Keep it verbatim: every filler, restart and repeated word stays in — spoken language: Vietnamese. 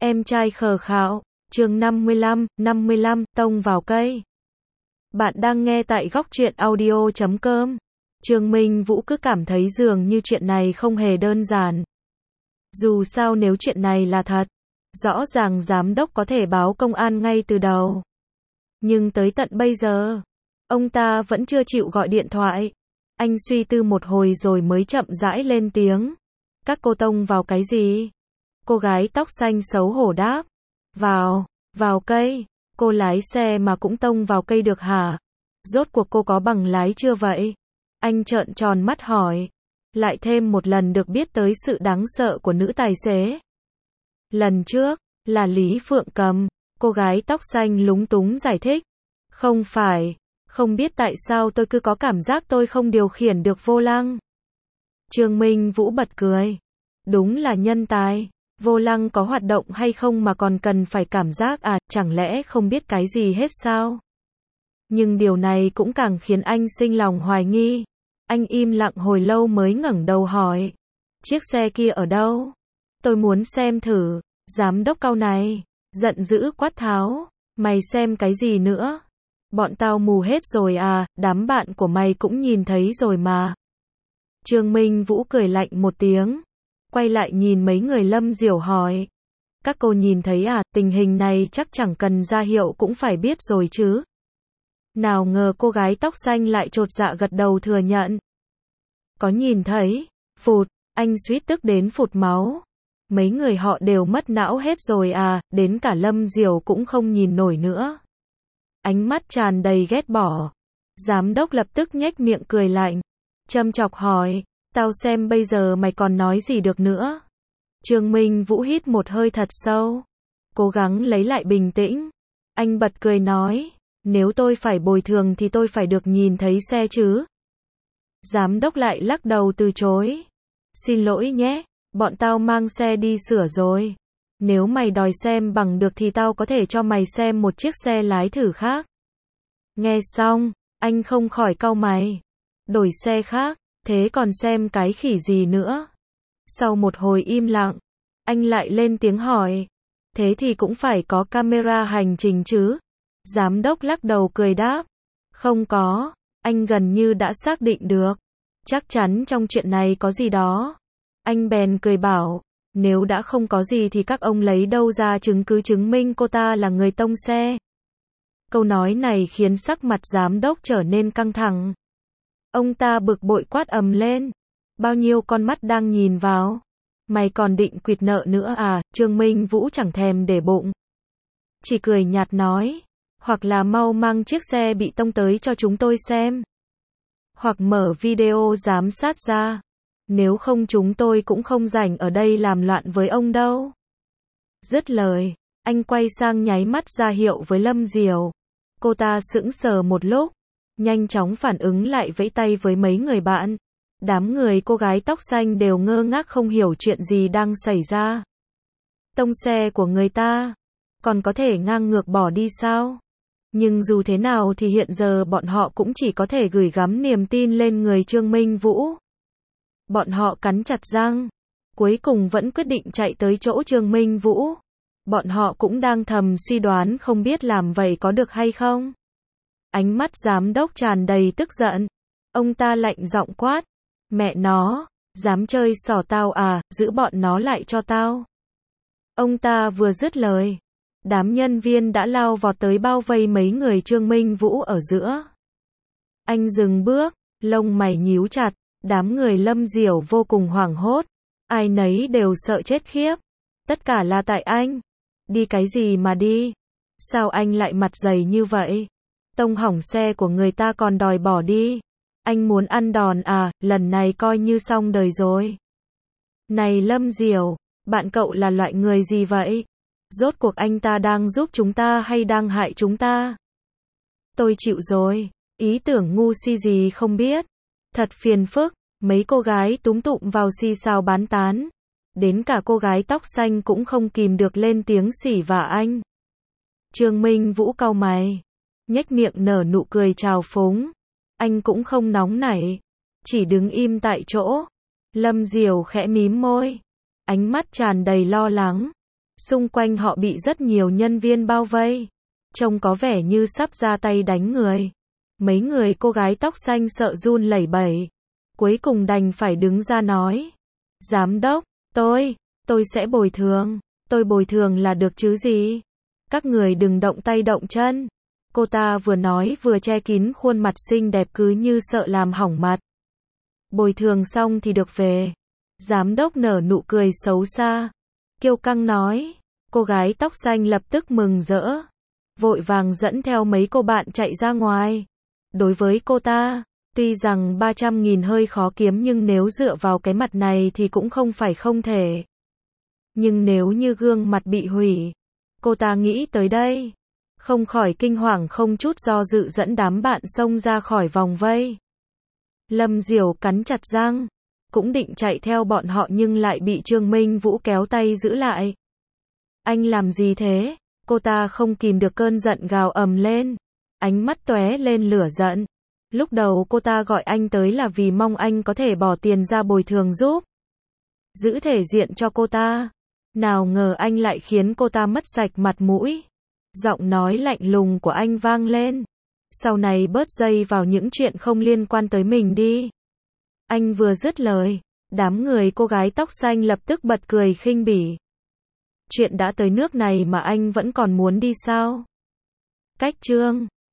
Em trai khờ khạo, chương năm mươi lăm, năm mươi lăm, tông vào cây. Bạn đang nghe tại góc truyện audio chấm com. Trương Minh Vũ cứ cảm thấy dường như chuyện này không hề đơn giản. Dù sao nếu chuyện này là thật, rõ ràng giám đốc có thể báo công an ngay từ đầu. Nhưng tới tận bây giờ, ông ta vẫn chưa chịu gọi điện thoại. Anh suy tư một hồi rồi mới chậm rãi lên tiếng. Các cô tông vào cái gì? Cô gái tóc xanh xấu hổ đáp. Vào, vào cây. Cô lái xe mà cũng tông vào cây được hả? Rốt cuộc cô có bằng lái chưa vậy? Anh trợn tròn mắt hỏi. Lại thêm một lần được biết tới sự đáng sợ của nữ tài xế. Lần trước, là Lý Phượng Cầm. Cô gái tóc xanh lúng túng giải thích. Không phải, không biết tại sao tôi cứ có cảm giác tôi không điều khiển được vô lăng. Trương Minh Vũ bật cười. Đúng là nhân tài. Vô lăng có hoạt động hay không mà còn cần phải cảm giác à, chẳng lẽ không biết cái gì hết sao? Nhưng điều này cũng càng khiến anh sinh lòng hoài nghi. Anh im lặng hồi lâu mới ngẩng đầu hỏi. Chiếc xe kia ở đâu? Tôi muốn xem thử. Giám đốc cau này, giận dữ quát tháo. Mày xem cái gì nữa? Bọn tao mù hết rồi à, đám bạn của mày cũng nhìn thấy rồi mà. Trương Minh Vũ cười lạnh một tiếng. Quay lại nhìn mấy người Lâm Diểu hỏi. Các cô nhìn thấy à, tình hình này chắc chẳng cần ra hiệu cũng phải biết rồi chứ. Nào ngờ cô gái tóc xanh lại chột dạ gật đầu thừa nhận. Có nhìn thấy, phụt, anh suýt tức đến phụt máu. Mấy người họ đều mất não hết rồi à, đến cả Lâm Diểu cũng không nhìn nổi nữa. Ánh mắt tràn đầy ghét bỏ. Giám đốc lập tức nhếch miệng cười lạnh. Châm chọc hỏi. Tao xem bây giờ mày còn nói gì được nữa. Trương Minh Vũ hít một hơi thật sâu. Cố gắng lấy lại bình tĩnh. Anh bật cười nói. Nếu tôi phải bồi thường thì tôi phải được nhìn thấy xe chứ. Giám đốc lại lắc đầu từ chối. Xin lỗi nhé, bọn tao mang xe đi sửa rồi. Nếu mày đòi xem bằng được thì tao có thể cho mày xem một chiếc xe lái thử khác. Nghe xong, anh không khỏi cau mày. Đổi xe khác. Thế còn xem cái khỉ gì nữa? Sau một hồi im lặng, anh lại lên tiếng hỏi. Thế thì cũng phải có camera hành trình chứ? Giám đốc lắc đầu cười đáp. Không có, anh gần như đã xác định được. Chắc chắn trong chuyện này có gì đó. Anh bèn cười bảo, nếu đã không có gì thì các ông lấy đâu ra chứng cứ chứng minh cô ta là người tông xe? Câu nói này khiến sắc mặt giám đốc trở nên căng thẳng. Ông ta bực bội quát ầm lên. Bao nhiêu con mắt đang nhìn vào. Mày còn định quỵt nợ nữa à? Trương Minh Vũ chẳng thèm để bụng. Chỉ cười nhạt nói. Hoặc là mau mang chiếc xe bị tông tới cho chúng tôi xem. Hoặc mở video giám sát ra. Nếu không chúng tôi cũng không rảnh ở đây làm loạn với ông đâu. Dứt lời, anh quay sang nháy mắt ra hiệu với Lâm Diểu. Cô ta sững sờ một lúc. Nhanh chóng phản ứng lại vẫy tay với mấy người bạn. Đám người cô gái tóc xanh đều ngơ ngác không hiểu chuyện gì đang xảy ra. Tông xe của người ta, còn có thể ngang ngược bỏ đi sao? Nhưng dù thế nào thì hiện giờ bọn họ cũng chỉ có thể gửi gắm niềm tin lên người Trương Minh Vũ. Bọn họ cắn chặt răng, cuối cùng vẫn quyết định chạy tới chỗ Trương Minh Vũ. Bọn họ cũng đang thầm suy đoán không biết làm vậy có được hay không. Ánh mắt giám đốc tràn đầy tức giận. Ông ta lạnh giọng quát. Mẹ nó, dám chơi xỏ tao à, giữ bọn nó lại cho tao. Ông ta vừa dứt lời. Đám nhân viên đã lao vọt tới bao vây mấy người Trương Minh Vũ ở giữa. Anh dừng bước, lông mày nhíu chặt. Đám người Lâm Diểu vô cùng hoảng hốt. Ai nấy đều sợ chết khiếp. Tất cả là tại anh. Đi cái gì mà đi? Sao anh lại mặt dày như vậy? Tông hỏng xe của người ta còn đòi bỏ đi. Anh muốn ăn đòn à, lần này coi như xong đời rồi. Này Lâm Diểu, bạn cậu là loại người gì vậy? Rốt cuộc anh ta đang giúp chúng ta hay đang hại chúng ta? Tôi chịu rồi, ý tưởng ngu si gì không biết. Thật phiền phức, mấy cô gái túm tụm vào xì xào bán tán. Đến cả cô gái tóc xanh cũng không kìm được lên tiếng xỉ vả anh. Trương Minh Vũ cau mày. Nhếch miệng nở nụ cười trào phúng. Anh cũng không nóng nảy, chỉ đứng im tại chỗ. Lâm Diểu khẽ mím môi, ánh mắt tràn đầy lo lắng. Xung quanh họ bị rất nhiều nhân viên bao vây. Trông có vẻ như sắp ra tay đánh người. Mấy người cô gái tóc xanh sợ run lẩy bẩy. Cuối cùng đành phải đứng ra nói. Giám đốc, tôi, tôi sẽ bồi thường. Tôi bồi thường là được chứ gì. Các người đừng động tay động chân. Cô ta vừa nói vừa che kín khuôn mặt xinh đẹp cứ như sợ làm hỏng mặt. Bồi thường xong thì được về. Giám đốc nở nụ cười xấu xa. Kiêu căng nói. Cô gái tóc xanh lập tức mừng rỡ. Vội vàng dẫn theo mấy cô bạn chạy ra ngoài. Đối với cô ta, tuy rằng ba trăm nghìn hơi khó kiếm nhưng nếu dựa vào cái mặt này thì cũng không phải không thể. Nhưng nếu như gương mặt bị hủy, cô ta nghĩ tới đây. Không khỏi kinh hoàng không chút do dự dẫn đám bạn xông ra khỏi vòng vây. Lâm Diểu cắn chặt răng, cũng định chạy theo bọn họ nhưng lại bị Trương Minh Vũ kéo tay giữ lại. Anh làm gì thế? Cô ta không kìm được cơn giận gào ầm lên. Ánh mắt tóe lên lửa giận. Lúc đầu cô ta gọi anh tới là vì mong anh có thể bỏ tiền ra bồi thường giúp. Giữ thể diện cho cô ta. Nào ngờ anh lại khiến cô ta mất sạch mặt mũi. Giọng nói lạnh lùng của anh vang lên. Sau này bớt dây vào những chuyện không liên quan tới mình đi. Anh vừa dứt lời, đám người cô gái tóc xanh lập tức bật cười khinh bỉ. Chuyện đã tới nước này mà anh vẫn còn muốn đi sao? Cách chương